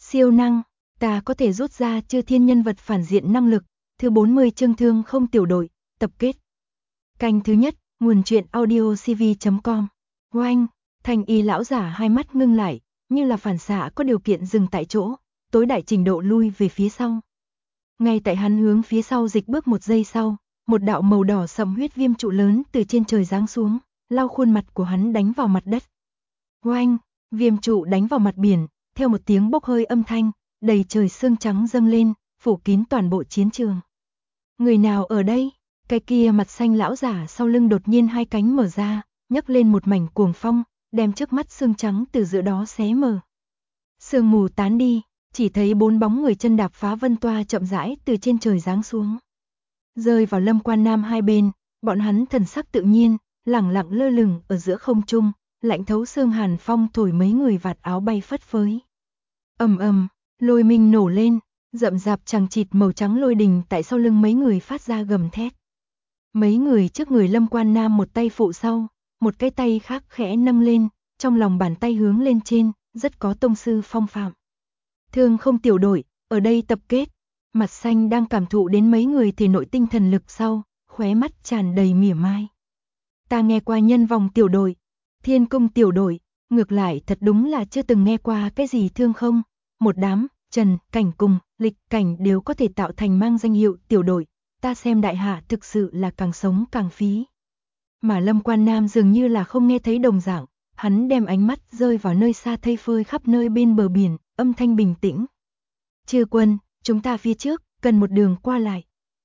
Siêu năng, ta có thể rút ra chư thiên nhân vật phản diện năng lực. Thứ 40 chương Thương Không Tiểu Đội, tập kết. Canh thứ nhất, nguồn truyện audiocv.com. Oanh, Thanh y lão giả hai mắt ngưng lại, như là phản xạ có điều kiện dừng tại chỗ, tối đại trình độ lui về phía sau. Ngay tại hắn hướng phía sau dịch bước một giây sau, một đạo màu đỏ sẫm huyết viêm trụ lớn từ trên trời giáng xuống, lao khuôn mặt của hắn đánh vào mặt đất. Oanh, viêm trụ đánh vào mặt biển, theo một tiếng bốc hơi âm thanh, đầy trời sương trắng dâng lên, phủ kín toàn bộ chiến trường. Người nào ở đây? Cái kia mặt xanh lão giả sau lưng đột nhiên hai cánh mở ra, nhấc lên một mảnh cuồng phong, đem trước mắt sương trắng từ giữa đó xé mở. Sương mù tán đi, chỉ thấy bốn bóng người chân đạp phá vân toa chậm rãi từ trên trời giáng xuống. Rơi vào Lâm Quan Nam hai bên, bọn hắn thần sắc tự nhiên, lẳng lặng lơ lửng ở giữa không trung, lạnh thấu xương hàn phong thổi mấy người vạt áo bay phất phới. Ầm ầm, lôi minh nổ lên, rậm rạp chằng chịt màu trắng lôi đình tại sau lưng mấy người phát ra gầm thét. Mấy người trước người Lâm Quan Nam một tay phụ sau, một cái tay khác khẽ nâng lên, trong lòng bàn tay hướng lên trên, rất có tông sư phong phạm. Thương Không Tiểu Đội, ở đây tập kết. Mặt xanh đang cảm thụ đến mấy người thể nội tinh thần lực sau, khóe mắt tràn đầy mỉa mai. Ta nghe qua Nhân Vòng Tiểu Đội, Thiên Cung Tiểu Đội, ngược lại thật đúng là chưa từng nghe qua cái gì Thương Không. Một đám, Trần, Cảnh cùng, Lịch, Cảnh đều có thể tạo thành mang danh hiệu tiểu đội, ta xem đại hạ thực sự là càng sống càng phí. Mà Lâm Quan Nam dường như là không nghe thấy đồng dạng, hắn đem ánh mắt rơi vào nơi xa thây phơi khắp nơi bên bờ biển, âm thanh bình tĩnh. Chư quân, chúng ta phía trước, cần một đường qua lại.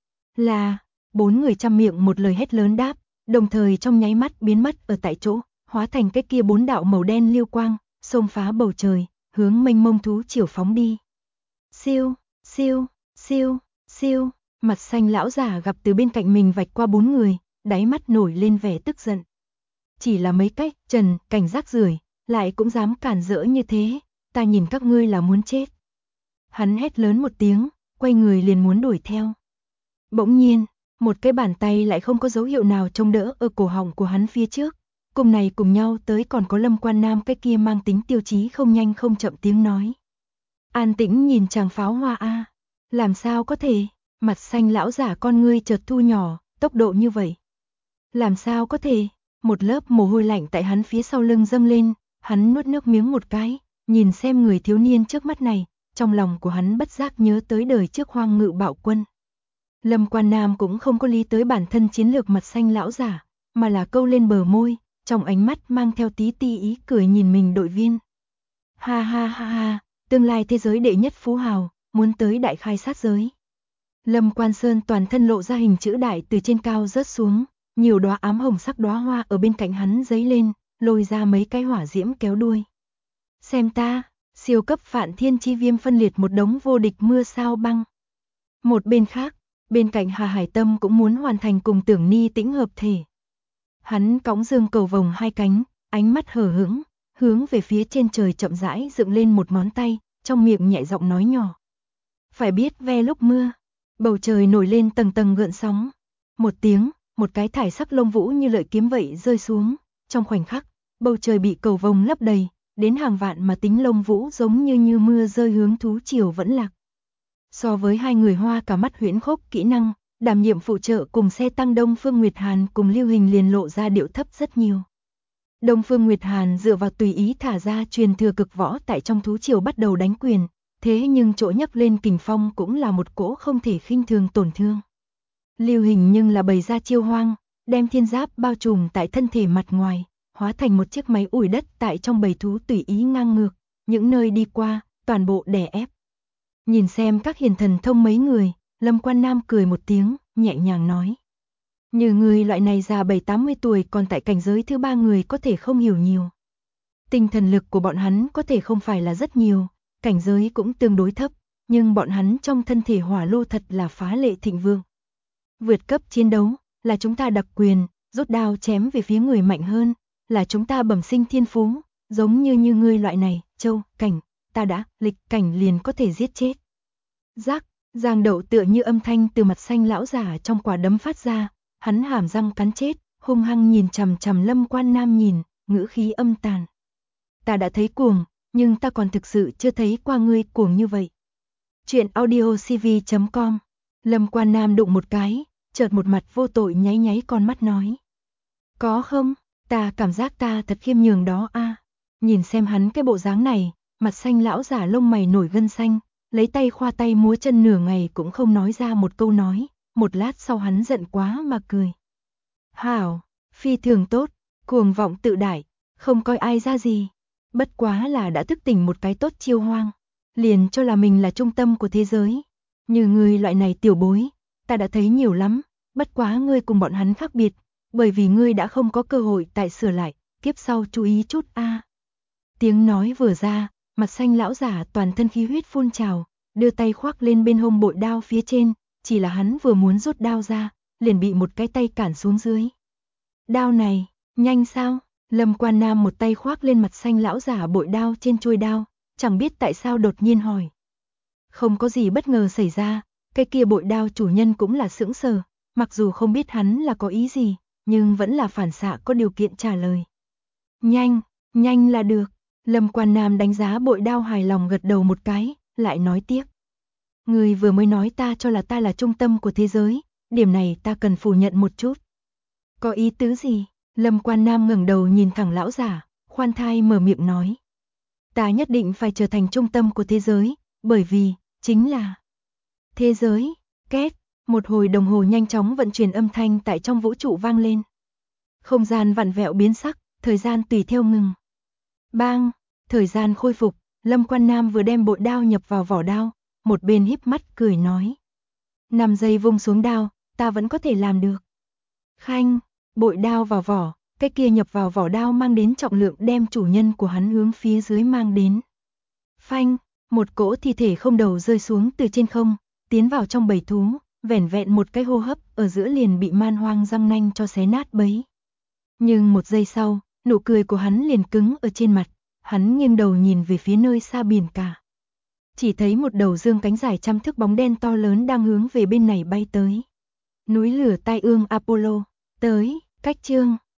Là, bốn người trăm miệng một lời hét lớn đáp, đồng thời trong nháy mắt biến mất ở tại chỗ, hóa thành cái kia bốn đạo màu đen liêu quang, xông phá bầu trời, hướng mênh mông thú triều phóng đi. Siêu, siêu, siêu, siêu, mặt xanh lão giả gặp từ bên cạnh mình vạch qua bốn người, đáy mắt nổi lên vẻ tức giận. Chỉ là mấy cách, Trần, Cảnh rác rưởi, lại cũng dám cản rỡ như thế, ta nhìn các ngươi là muốn chết. Hắn hét lớn một tiếng, quay người liền muốn đuổi theo. Bỗng nhiên, một cái bàn tay lại không có dấu hiệu nào trông đỡ ở cổ họng của hắn phía trước. Cùng này cùng nhau tới còn có Lâm Quan Nam cái kia mang tính tiêu chí không nhanh không chậm tiếng nói. An tĩnh nhìn chàng pháo hoa a, làm sao có thể, mặt xanh lão giả con ngươi chợt thu nhỏ, tốc độ như vậy. Làm sao có thể, một lớp mồ hôi lạnh tại hắn phía sau lưng dâng lên, hắn nuốt nước miếng một cái, nhìn xem người thiếu niên trước mắt này, trong lòng của hắn bất giác nhớ tới đời trước Hoang Ngự Bạo Quân. Lâm Quan Nam cũng không có lý tới bản thân chiến lược mặt xanh lão giả, mà là câu lên bờ môi, trong ánh mắt mang theo tí ti ý cười nhìn mình đội viên. Ha ha ha ha, tương lai thế giới đệ nhất phú hào, muốn tới đại khai sát giới. Lâm Quan Sơn toàn thân lộ ra hình chữ đại từ trên cao rớt xuống, nhiều đóa ám hồng sắc đóa hoa ở bên cạnh hắn giấy lên, lôi ra mấy cái hỏa diễm kéo đuôi. Xem ta, siêu cấp Phạn Thiên Chi Viêm phân liệt một đống vô địch mưa sao băng. Một bên khác, bên cạnh Hà Hải Tâm cũng muốn hoàn thành cùng Tưởng Ni Tĩnh hợp thể. Hắn cõng dương cầu vồng hai cánh, ánh mắt hờ hững, hướng về phía trên trời chậm rãi dựng lên một ngón tay, trong miệng nhẹ giọng nói nhỏ. Phải biết ve lúc mưa, bầu trời nổi lên tầng tầng gợn sóng. Một tiếng, một cái thải sắc lông vũ như lợi kiếm vậy rơi xuống, trong khoảnh khắc, bầu trời bị cầu vồng lấp đầy, đến hàng vạn mà tính lông vũ giống như mưa rơi hướng thú triều vẫn lạc. So với hai người Hoa cả mắt huyễn khốc kỹ năng, đảm nhiệm phụ trợ cùng xe tăng Đông Phương Nguyệt Hàn cùng Lưu Hình liền lộ ra điệu thấp rất nhiều. Đông Phương Nguyệt Hàn dựa vào tùy ý thả ra truyền thừa cực võ tại trong thú triều bắt đầu đánh quyền, thế nhưng chỗ nhấc lên kình phong cũng là một cỗ không thể khinh thường tổn thương. Lưu Hình nhưng là bày ra chiêu hoang, đem thiên giáp bao trùm tại thân thể mặt ngoài, hóa thành một chiếc máy ủi đất tại trong bầy thú tùy ý ngang ngược, những nơi đi qua, toàn bộ đè ép. Nhìn xem các hiền thần thông mấy người, Lâm Quan Nam cười một tiếng, nhẹ nhàng nói. Như người loại này già 7-80 tuổi còn tại cảnh giới thứ ba người có thể không hiểu nhiều. Tinh thần lực của bọn hắn có thể không phải là rất nhiều, cảnh giới cũng tương đối thấp, nhưng bọn hắn trong thân thể hỏa lô thật là phá lệ thịnh vượng. Vượt cấp chiến đấu, là chúng ta đặc quyền, rút đao chém về phía người mạnh hơn, là chúng ta bẩm sinh thiên phú, giống như ngươi loại này, Châu, Cảnh, ta đã, Lịch, Cảnh liền có thể giết chết. Rác, giang đậu tựa như âm thanh từ mặt xanh lão giả trong quả đấm phát ra, hắn hàm răng cắn chết, hung hăng nhìn chằm chằm Lâm Quan Nam nhìn, ngữ khí âm tàn. Ta đã thấy cuồng, nhưng ta còn thực sự chưa thấy qua ngươi cuồng như vậy. Chuyện audiocv.com. Lâm Quan Nam đụng một cái, chợt một mặt vô tội nháy nháy con mắt nói. Có không, ta cảm giác ta thật khiêm nhường đó a. Nhìn xem hắn cái bộ dáng này, mặt xanh lão giả lông mày nổi gân xanh, lấy tay khoa tay múa chân nửa ngày cũng không nói ra một câu nói, một lát sau hắn giận quá mà cười. Hảo, phi thường tốt, cuồng vọng tự đại, không coi ai ra gì. Bất quá là đã thức tỉnh một cái tốt chiêu hoang, liền cho là mình là trung tâm của thế giới. Như ngươi loại này tiểu bối, ta đã thấy nhiều lắm, bất quá ngươi cùng bọn hắn khác biệt, bởi vì ngươi đã không có cơ hội tại sửa lại, kiếp sau chú ý chút a. Tiếng nói vừa ra, mặt xanh lão giả toàn thân khí huyết phun trào, đưa tay khoác lên bên hông bội đao phía trên, chỉ là hắn vừa muốn rút đao ra, liền bị một cái tay cản xuống dưới. Đao này, nhanh sao? Lâm Quan Nam một tay khoác lên mặt xanh lão giả bội đao trên chuôi đao, chẳng biết tại sao đột nhiên hỏi. Không có gì bất ngờ xảy ra, cái kia bội đao chủ nhân cũng là sững sờ, mặc dù không biết hắn là có ý gì, nhưng vẫn là phản xạ có điều kiện trả lời. Nhanh, nhanh là được. Lâm Quan Nam đánh giá bội đao hài lòng gật đầu một cái, lại nói tiếp. Người vừa mới nói ta là trung tâm của thế giới, điểm này ta cần phủ nhận một chút. Có ý tứ gì? Lâm Quan Nam ngẩng đầu nhìn thẳng lão giả, khoan thai mở miệng nói. Ta nhất định phải trở thành trung tâm của thế giới, bởi vì, chính là thế giới, két, một hồi đồng hồ nhanh chóng vận chuyển âm thanh tại trong vũ trụ vang lên. Không gian vặn vẹo biến sắc, thời gian tùy theo ngừng. Bang, thời gian khôi phục, Lâm Quan Nam vừa đem bội đao nhập vào vỏ đao, một bên híp mắt cười nói. 5 giây vung xuống đao, ta vẫn có thể làm được. Khanh, bội đao vào vỏ, cái kia nhập vào vỏ đao mang đến trọng lượng đem chủ nhân của hắn hướng phía dưới mang đến. Phanh, một cỗ thi thể không đầu rơi xuống từ trên không, tiến vào trong bầy thú, vẻn vẹn một cái hô hấp ở giữa liền bị man hoang răng nanh cho xé nát bấy. Nhưng một giây sau, nụ cười của hắn liền cứng ở trên mặt, hắn nghiêng đầu nhìn về phía nơi xa biển cả. Chỉ thấy một đầu dương cánh dài trăm thước bóng đen to lớn đang hướng về bên này bay tới. Núi lửa tai ương Apollo, tới, cách chương.